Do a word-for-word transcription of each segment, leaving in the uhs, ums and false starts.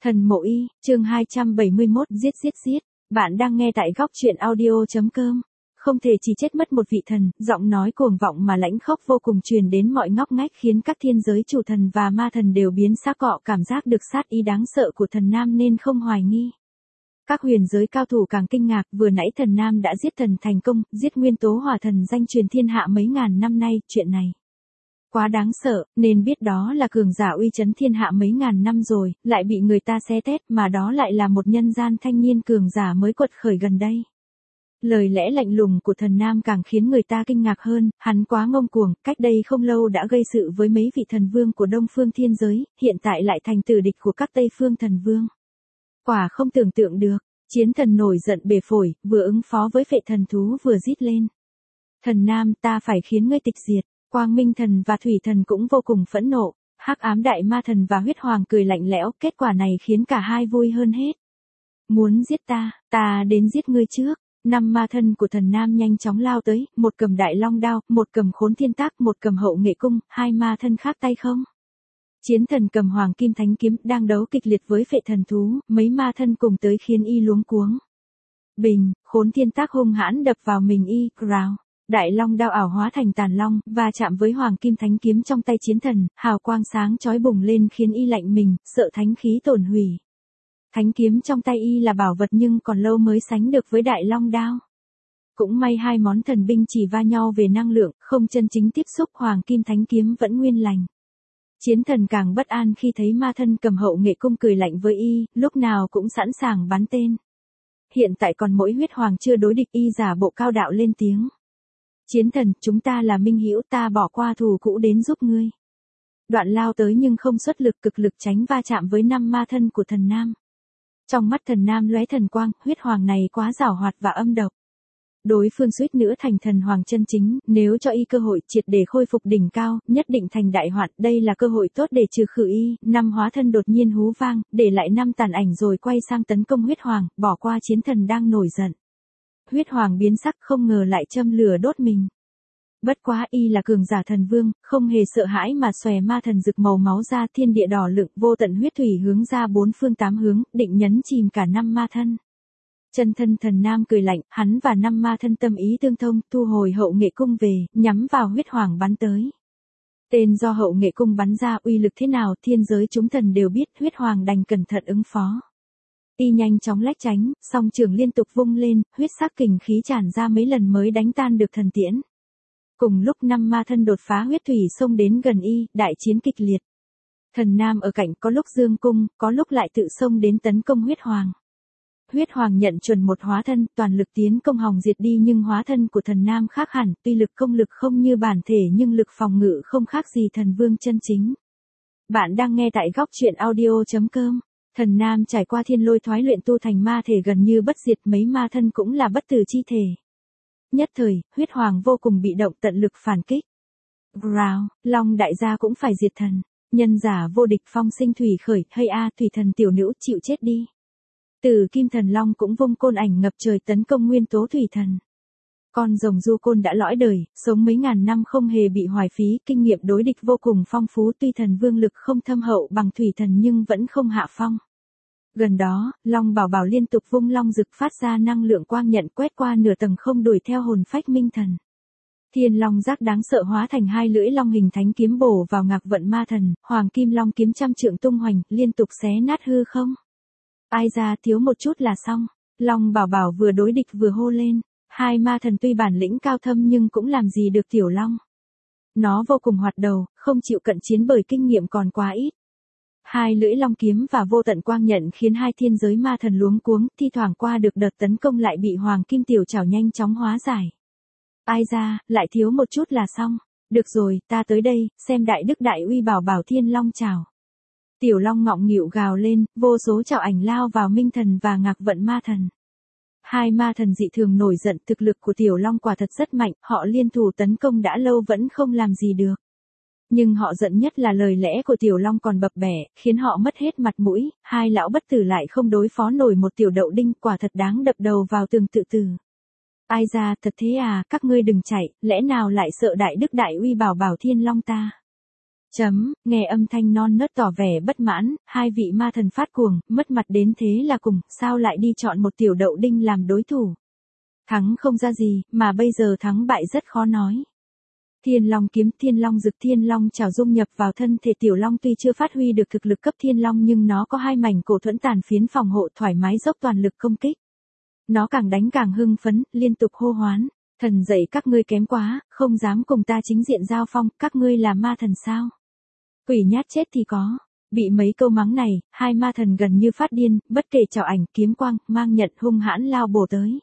Thần Mộ Y, chương hai trăm bảy mươi mốt, giết giết giết. Bạn đang nghe tại góc truyện audio.com. Không thể chỉ chết mất một vị thần, giọng nói cuồng vọng mà lãnh khốc vô cùng truyền đến mọi ngóc ngách khiến các thiên giới chủ thần và ma thần đều biến xác cọ, cảm giác được sát ý đáng sợ của thần nam nên không hoài nghi. Các huyền giới cao thủ càng kinh ngạc, vừa nãy thần nam đã giết thần thành công, giết nguyên tố hỏa thần danh truyền thiên hạ mấy ngàn năm nay, chuyện này quá đáng sợ, nên biết đó là cường giả uy chấn thiên hạ mấy ngàn năm rồi, lại bị người ta xé tét, mà đó lại là một nhân gian thanh niên cường giả mới quật khởi gần đây. Lời lẽ lạnh lùng của thần nam càng khiến người ta kinh ngạc hơn, hắn quá ngông cuồng, cách đây không lâu đã gây sự với mấy vị thần vương của Đông Phương thiên giới, hiện tại lại thành tử địch của các Tây Phương thần vương. Quả không tưởng tượng được, chiến thần nổi giận bể phổi, vừa ứng phó với phệ thần thú vừa rít lên. Thần nam, ta phải khiến ngươi tịch diệt. Quang Minh thần và Thủy thần cũng vô cùng phẫn nộ, Hắc Ám Đại Ma thần và Huyết Hoàng cười lạnh lẽo, kết quả này khiến cả hai vui hơn hết. Muốn giết ta, ta đến giết ngươi trước. Năm ma thân của thần nam nhanh chóng lao tới, một cầm đại long đao, một cầm khốn thiên tác, một cầm hậu nghệ cung, hai ma thân khác tay không. Chiến thần cầm hoàng kim thánh kiếm đang đấu kịch liệt với phệ thần thú, mấy ma thân cùng tới khiến y luống cuống. Bình, khốn thiên tác hung hãn đập vào mình y, growl. Đại long đao ảo hóa thành tàn long, và chạm với hoàng kim thánh kiếm trong tay chiến thần, hào quang sáng chói bùng lên khiến y lạnh mình, sợ thánh khí tổn hủy. Thánh kiếm trong tay y là bảo vật nhưng còn lâu mới sánh được với đại long đao. Cũng may hai món thần binh chỉ va nhau về năng lượng, không chân chính tiếp xúc, hoàng kim thánh kiếm vẫn nguyên lành. Chiến thần càng bất an khi thấy ma thân cầm hậu nghệ cung cười lạnh với y, lúc nào cũng sẵn sàng bắn tên. Hiện tại còn mỗi huyết hoàng chưa đối địch, y giả bộ cao đạo lên tiếng. Chiến thần, chúng ta là minh hữu, ta bỏ qua thù cũ đến giúp ngươi. Đoạn lao tới nhưng không xuất lực, cực lực tránh va chạm với năm ma thân của thần nam. Trong mắt thần nam lóe thần quang, huyết hoàng này quá giảo hoạt và âm độc. Đối phương suýt nữa thành thần hoàng chân chính, nếu cho y cơ hội triệt để khôi phục đỉnh cao, nhất định thành đại hoạn, đây là cơ hội tốt để trừ khử y. Năm hóa thân đột nhiên hú vang, để lại năm tàn ảnh rồi quay sang tấn công huyết hoàng, bỏ qua chiến thần đang nổi giận. Huyết hoàng biến sắc, không ngờ lại châm lửa đốt mình. Bất quá y là cường giả thần vương, không hề sợ hãi mà xòe ma thần rực màu máu ra, thiên địa đỏ lựng, vô tận huyết thủy hướng ra bốn phương tám hướng, định nhấn chìm cả năm ma thân. Chân thân thần nam cười lạnh, hắn và năm ma thân tâm ý tương thông, thu hồi hậu nghệ cung về, nhắm vào huyết hoàng bắn tới. Tên do hậu nghệ cung bắn ra uy lực thế nào, thiên giới chúng thần đều biết, huyết hoàng đành cẩn thận ứng phó. Y nhanh chóng lách tránh, song trường liên tục vung lên, huyết sắc kình khí tràn ra mấy lần mới đánh tan được thần tiễn. Cùng lúc năm ma thân đột phá huyết thủy xông đến gần y, đại chiến kịch liệt. Thần nam ở cạnh có lúc dương cung, có lúc lại tự xông đến tấn công huyết hoàng. Huyết hoàng nhận chuẩn một hóa thân, toàn lực tiến công hòng diệt đi, nhưng hóa thân của thần nam khác hẳn, tuy lực công lực không như bản thể nhưng lực phòng ngự không khác gì thần vương chân chính. Bạn đang nghe tại góc truyện audio.com. Thần nam trải qua thiên lôi thoái luyện tu thành ma thể gần như bất diệt, mấy ma thân cũng là bất tử chi thể. Nhất thời, huyết hoàng vô cùng bị động, tận lực phản kích. Growl, long đại gia cũng phải diệt thần. Nhân giả vô địch phong sinh thủy khởi, hay a thủy thần tiểu nữ chịu chết đi. Từ kim thần long cũng vung côn ảnh ngập trời tấn công nguyên tố thủy thần. Con rồng du côn đã lõi đời, sống mấy ngàn năm không hề bị hoài phí, kinh nghiệm đối địch vô cùng phong phú, tuy thần vương lực không thâm hậu bằng thủy thần nhưng vẫn không hạ phong. Gần đó, Long Bảo Bảo liên tục vung long rực phát ra năng lượng quang nhận quét qua nửa tầng không đuổi theo hồn phách minh thần. Thiên long giác đáng sợ hóa thành hai lưỡi long hình thánh kiếm bổ vào ngạc vận ma thần, hoàng kim long kiếm trăm trượng tung hoành, liên tục xé nát hư không. Ai ra, thiếu một chút là xong. Long Bảo Bảo vừa đối địch vừa hô lên. Hai ma thần tuy bản lĩnh cao thâm nhưng cũng làm gì được tiểu long. Nó vô cùng hoạt đầu, không chịu cận chiến bởi kinh nghiệm còn quá ít. Hai lưỡi long kiếm và vô tận quang nhận khiến hai thiên giới ma thần luống cuống, thi thoảng qua được đợt tấn công lại bị hoàng kim tiểu chảo nhanh chóng hóa giải. Ai ra, lại thiếu một chút là xong. Được rồi, ta tới đây, xem đại đức đại uy bảo bảo thiên long chảo. Tiểu long ngọng nghịu gào lên, vô số chảo ảnh lao vào minh thần và ngạc vận ma thần. Hai ma thần dị thường nổi giận, thực lực của tiểu long quả thật rất mạnh, họ liên thủ tấn công đã lâu vẫn không làm gì được. Nhưng họ giận nhất là lời lẽ của tiểu long còn bập bẹ, khiến họ mất hết mặt mũi, hai lão bất tử lại không đối phó nổi một tiểu đậu đinh, quả thật đáng đập đầu vào tường tự tử. Ai ra, thật thế à, các ngươi đừng chạy, lẽ nào lại sợ đại đức đại uy bảo bảo thiên long ta. Chấm, nghe âm thanh non nớt tỏ vẻ bất mãn, hai vị ma thần phát cuồng, mất mặt đến thế là cùng, sao lại đi chọn một tiểu đậu đinh làm đối thủ. Thắng không ra gì, mà bây giờ thắng bại rất khó nói. Thiên Long kiếm, Thiên Long dực, Thiên Long chảo dung nhập vào thân thể tiểu long, tuy chưa phát huy được thực lực cấp Thiên Long nhưng nó có hai mảnh cổ thuẫn tàn phiến phòng hộ, thoải mái dốc toàn lực công kích. Nó càng đánh càng hưng phấn, liên tục hô hoán, thần dạy các ngươi kém quá, không dám cùng ta chính diện giao phong, các ngươi là ma thần sao? Quỷ nhát chết thì có. Bị mấy câu mắng này, hai ma thần gần như phát điên, bất kể chảo ảnh, kiếm quang, mang nhận hung hãn lao bổ tới.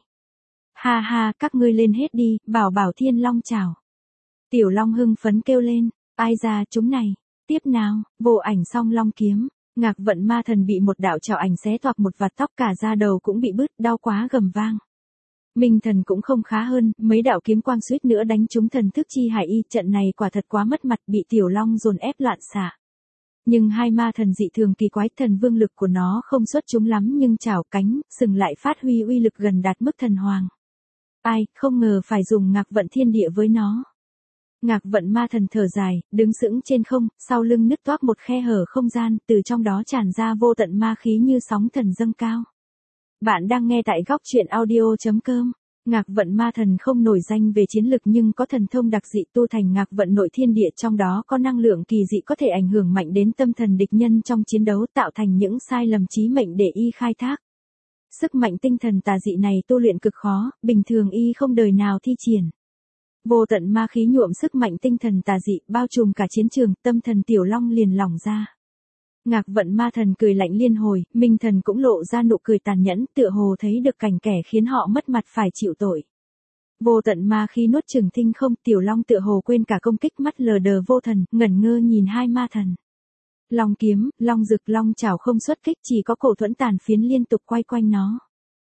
Ha ha, các ngươi lên hết đi, bảo bảo Thiên Long chảo. Tiểu Long hưng phấn kêu lên, ai ra chúng này, tiếp nào, vô ảnh song long kiếm, Ngạc Vận ma thần bị một đạo chảo ảnh xé toạc một vạt tóc, cả da đầu cũng bị bứt, đau quá gầm vang. Minh thần cũng không khá hơn, mấy đạo kiếm quang suýt nữa đánh trúng thần thức chi hải y, trận này quả thật quá mất mặt, bị Tiểu Long dồn ép loạn xạ. Nhưng hai ma thần dị thường kỳ quái, thần vương lực của nó không xuất chúng lắm nhưng chảo cánh, sừng lại phát huy uy lực gần đạt mức thần hoàng. Ai, không ngờ phải dùng Ngạc Vận thiên địa với nó. Ngạc Vận ma thần thở dài, đứng sững trên không, sau lưng nứt toác một khe hở không gian, từ trong đó tràn ra vô tận ma khí như sóng thần dâng cao. Bạn đang nghe tại góc truyện audio chấm com. Ngạc Vận ma thần không nổi danh về chiến lực nhưng có thần thông đặc dị tu thành Ngạc Vận nội thiên địa, trong đó có năng lượng kỳ dị có thể ảnh hưởng mạnh đến tâm thần địch nhân trong chiến đấu, tạo thành những sai lầm chí mệnh để y khai thác. Sức mạnh tinh thần tà dị này tu luyện cực khó, bình thường y không đời nào thi triển. Vô tận ma khí nhuộm sức mạnh tinh thần tà dị, bao trùm cả chiến trường, tâm thần Tiểu Long liền lỏng ra. Ngạc Vận ma thần cười lạnh liên hồi, Minh thần cũng lộ ra nụ cười tàn nhẫn, tựa hồ thấy được cảnh kẻ khiến họ mất mặt phải chịu tội. Vô tận ma khí nuốt chửng thinh không, Tiểu Long tựa hồ quên cả công kích, mắt lờ đờ vô thần, ngẩn ngơ nhìn hai ma thần. Long kiếm, Long dực, Long chảo không xuất kích, chỉ có cổ thuẫn tàn phiến liên tục quay quanh nó.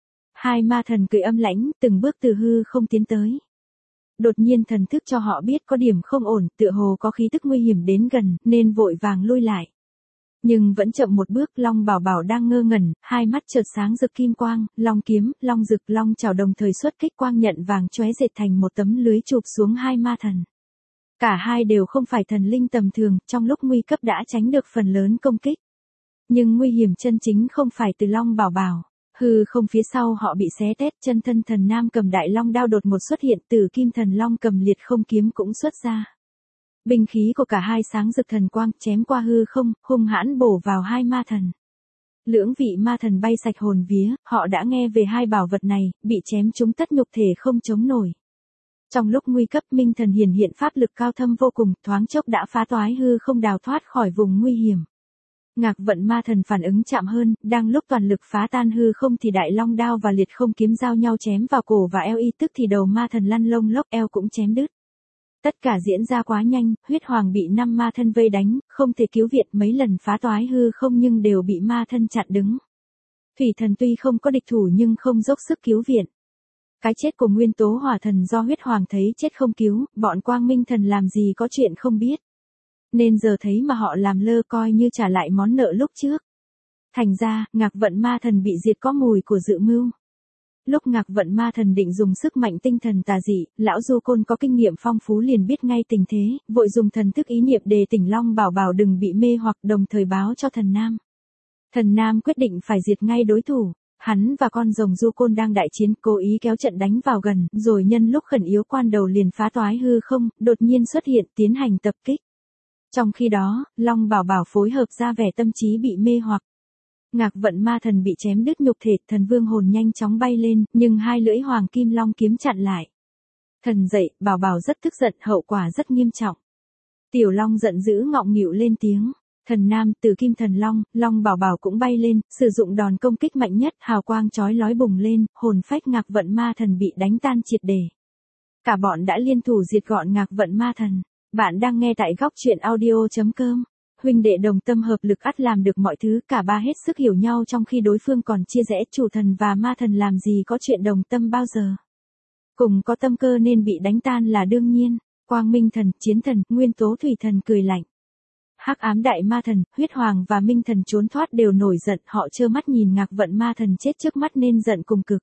Hai ma thần cười âm lãnh, từng bước từ hư không tiến tới. Đột nhiên thần thức cho họ biết có điểm không ổn, tựa hồ có khí tức nguy hiểm đến gần, nên vội vàng lui lại. Nhưng vẫn chậm một bước, Long Bảo Bảo đang ngơ ngẩn, hai mắt chợt sáng rực kim quang, Long kiếm, Long dực, Long chảo đồng thời xuất kích, quang nhận vàng chóe dệt thành một tấm lưới chụp xuống hai ma thần. Cả hai đều không phải thần linh tầm thường, trong lúc nguy cấp đã tránh được phần lớn công kích. Nhưng nguy hiểm chân chính không phải từ Long Bảo Bảo. Hư không phía sau họ bị xé tét, chân thân thần nam cầm đại long đao đột một xuất hiện, tử kim thần long cầm liệt không kiếm cũng xuất ra. Binh khí của cả hai sáng rực thần quang, chém qua hư không, hung hãn bổ vào hai ma thần. Lưỡng vị ma thần bay sạch hồn vía, họ đã nghe về hai bảo vật này, bị chém chúng tất nhục thể không chống nổi. Trong lúc nguy cấp, Minh thần hiển hiện pháp lực cao thâm vô cùng, thoáng chốc đã phá toái hư không, đào thoát khỏi vùng nguy hiểm. Ngạc Vận ma thần phản ứng chậm hơn, đang lúc toàn lực phá tan hư không thì đại long đao và liệt không kiếm giao nhau chém vào cổ và eo y, tức thì đầu ma thần lăn lông lốc, eo cũng chém đứt. Tất cả diễn ra quá nhanh, huyết hoàng bị năm ma thân vây đánh, không thể cứu viện, mấy lần phá toái hư không nhưng đều bị ma thân chặn đứng. Thủy thần tuy không có địch thủ nhưng không dốc sức cứu viện. Cái chết của nguyên tố hỏa thần do huyết hoàng thấy chết không cứu, bọn quang minh thần làm gì có chuyện không biết. Nên giờ thấy mà họ làm lơ, coi như trả lại món nợ lúc trước. Thành ra, Ngạc Vận ma thần bị diệt có mùi của dự mưu. Lúc Ngạc Vận ma thần định dùng sức mạnh tinh thần tà dị, lão Du Côn có kinh nghiệm phong phú liền biết ngay tình thế, vội dùng thần thức ý niệm đề tỉnh Long Bảo Bảo đừng bị mê hoặc, đồng thời báo cho thần Nam. Thần Nam quyết định phải diệt ngay đối thủ. Hắn và con rồng Du Côn đang đại chiến, cố ý kéo trận đánh vào gần, rồi nhân lúc khẩn yếu quan đầu liền phá toái hư không, đột nhiên xuất hiện tiến hành tập kích. Trong khi đó, Long Bảo Bảo phối hợp ra vẻ tâm trí bị mê hoặc. Ngạc Vận ma thần bị chém đứt nhục thể, thần vương hồn nhanh chóng bay lên, nhưng hai lưỡi hoàng kim long kiếm chặn lại. Thần dậy, Bảo Bảo rất tức giận, hậu quả rất nghiêm trọng. Tiểu Long giận dữ ngọng nghịu lên tiếng. Thần Nam, Tử Kim Thần Long, Long Bảo Bảo cũng bay lên, sử dụng đòn công kích mạnh nhất, hào quang chói lói bùng lên, hồn phách Ngạc Vận ma thần bị đánh tan triệt để. Cả bọn đã liên thủ diệt gọn Ngạc Vận ma thần. Bạn đang nghe tại góc truyện audio chấm com. Huynh đệ đồng tâm hợp lực ắt làm được mọi thứ, cả ba hết sức hiểu nhau trong khi đối phương còn chia rẽ, chủ thần và ma thần làm gì có chuyện đồng tâm bao giờ. Cùng có tâm cơ nên bị đánh tan là đương nhiên. Quang Minh thần, Chiến thần, Nguyên tố thủy thần cười lạnh. Hắc ám đại ma thần, huyết hoàng và minh thần trốn thoát đều nổi giận, họ trơ mắt nhìn Ngạc Vận ma thần chết trước mắt nên giận cùng cực.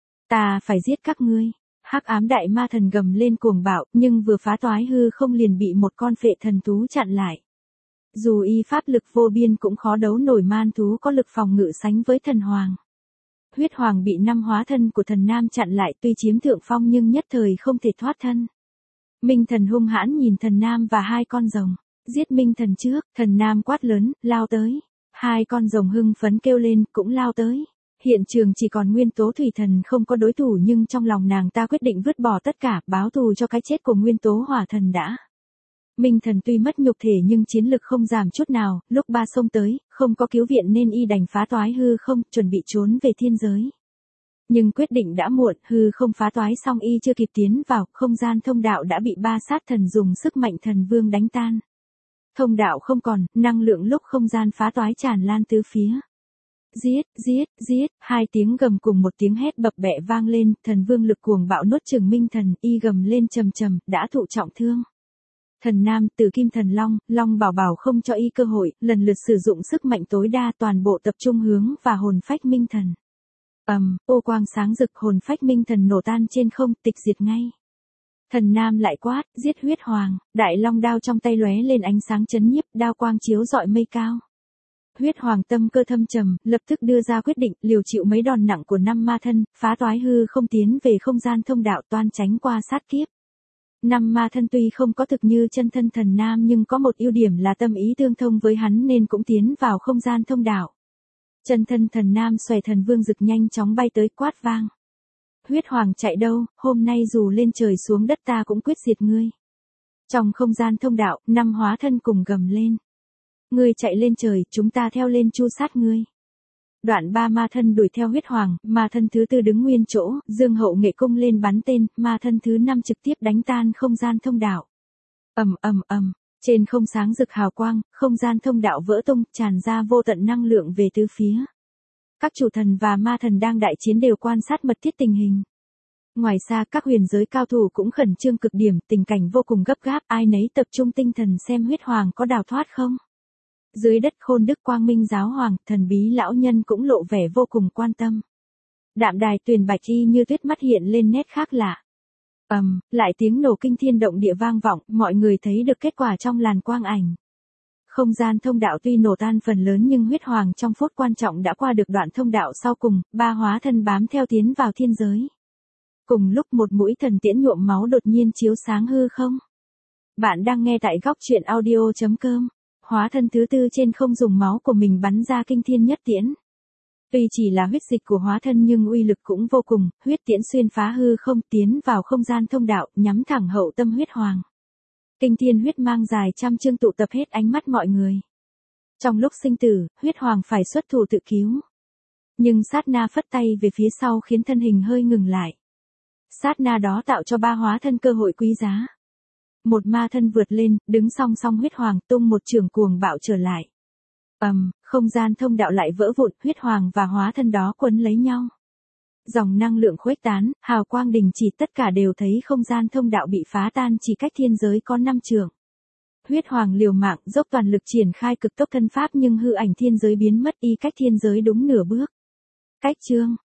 Ta phải giết các ngươi. Hắc ám đại ma thần gầm lên cuồng bạo, nhưng vừa phá toái hư không liền bị một con phệ thần thú chặn lại. Dù y pháp lực vô biên cũng khó đấu nổi man thú có lực phòng ngự sánh với thần hoàng. Huyết hoàng bị năm hóa thân của thần nam chặn lại, tuy chiếm thượng phong nhưng nhất thời không thể thoát thân. Minh thần hung hãn nhìn thần nam và hai con rồng. Giết minh thần trước, thần nam quát lớn, lao tới. Hai con rồng hưng phấn kêu lên, cũng lao tới. Hiện trường chỉ còn nguyên tố thủy thần không có đối thủ, nhưng trong lòng nàng ta quyết định vứt bỏ tất cả, báo thù cho cái chết của nguyên tố hỏa thần đã. Minh thần tuy mất nhục thể nhưng chiến lực không giảm chút nào, lúc ba xông tới, không có cứu viện nên y đành phá toái hư không, chuẩn bị trốn về thiên giới. Nhưng quyết định đã muộn, hư không phá toái xong y chưa kịp tiến vào, không gian thông đạo đã bị ba sát thần dùng sức mạnh thần vương đánh tan. Thông đạo không còn, năng lượng lúc không gian phá toái tràn lan tứ phía. Giết, giết, giết, hai tiếng gầm cùng một tiếng hét bập bẹ vang lên, thần vương lực cuồng bạo nuốt chửng minh thần, y gầm lên trầm trầm, đã thụ trọng thương. Thần nam, Tử Kim Thần Long, Long Bảo Bảo không cho y cơ hội, lần lượt sử dụng sức mạnh tối đa, toàn bộ tập trung hướng và hồn phách minh thần. Ầm, um, ô quang sáng rực, hồn phách minh thần nổ tan trên không, tịch diệt ngay. Thần nam lại quát, giết huyết hoàng, đại long đao trong tay lóe lên ánh sáng chấn nhiếp, đao quang chiếu rọi mây cao. Huyết hoàng tâm cơ thâm trầm, lập tức đưa ra quyết định, liều chịu mấy đòn nặng của năm ma thân, phá toái hư không tiến về không gian thông đạo, toan tránh qua sát kiếp. Năm ma thân tuy không có thực như chân thân thần nam nhưng có một ưu điểm là tâm ý tương thông với hắn nên cũng tiến vào không gian thông đạo. Chân thân thần nam xòe thần vương rực nhanh chóng bay tới, quát vang. Huyết hoàng chạy đâu, hôm nay dù lên trời xuống đất ta cũng quyết diệt ngươi. Trong không gian thông đạo, năm hóa thân cùng gầm lên. Ngươi chạy lên trời, chúng ta theo lên chu sát ngươi. Đoạn ba ma thân đuổi theo huyết hoàng, ma thân thứ tư đứng nguyên chỗ, dương hậu nghệ cung lên bắn tên, ma thân thứ năm trực tiếp đánh tan không gian thông đạo. Ầm ầm ầm, trên không sáng rực hào quang, không gian thông đạo vỡ tung, tràn ra vô tận năng lượng về tứ phía. Các chủ thần và ma thần đang đại chiến đều quan sát mật thiết tình hình. Ngoài xa các huyền giới cao thủ cũng khẩn trương cực điểm, tình cảnh vô cùng gấp gáp, ai nấy tập trung tinh thần xem huyết hoàng có đào thoát không. Dưới đất Khôn Đức Quang Minh giáo hoàng, thần bí lão nhân cũng lộ vẻ vô cùng quan tâm. Đạm đài Tuyền Bạch y như tuyết mắt hiện lên nét khác lạ. Ầm, um, lại tiếng nổ kinh thiên động địa vang vọng, mọi người thấy được kết quả trong làn quang ảnh. Không gian thông đạo tuy nổ tan phần lớn nhưng huyết hoàng trong phút quan trọng đã qua được đoạn thông đạo sau cùng, ba hóa thân bám theo tiến vào thiên giới. Cùng lúc một mũi thần tiễn nhuộm máu đột nhiên chiếu sáng hư không. Bạn đang nghe tại góc truyện audio chấm com. Hóa thân thứ tư trên không dùng máu của mình bắn ra kinh thiên nhất tiễn. Tuy chỉ là huyết dịch của hóa thân nhưng uy lực cũng vô cùng, huyết tiễn xuyên phá hư không tiến vào không gian thông đạo, nhắm thẳng hậu tâm huyết hoàng. Kinh thiên huyết mang dài trăm chương tụ tập hết ánh mắt mọi người. Trong lúc sinh tử, huyết hoàng phải xuất thủ tự cứu. Nhưng sát na phất tay về phía sau khiến thân hình hơi ngừng lại. Sát na đó tạo cho ba hóa thân cơ hội quý giá. Một ma thân vượt lên, đứng song song huyết hoàng, tung một trường cuồng bạo trở lại. Ầm, um, không gian thông đạo lại vỡ vụn, huyết hoàng và hóa thân đó quấn lấy nhau. Dòng năng lượng khuếch tán, hào quang đình chỉ, tất cả đều thấy không gian thông đạo bị phá tan chỉ cách thiên giới có năm trường. Huyết hoàng liều mạng, dốc toàn lực triển khai cực tốc thân pháp nhưng hư ảnh thiên giới biến mất, y cách thiên giới đúng nửa bước. Cách chương,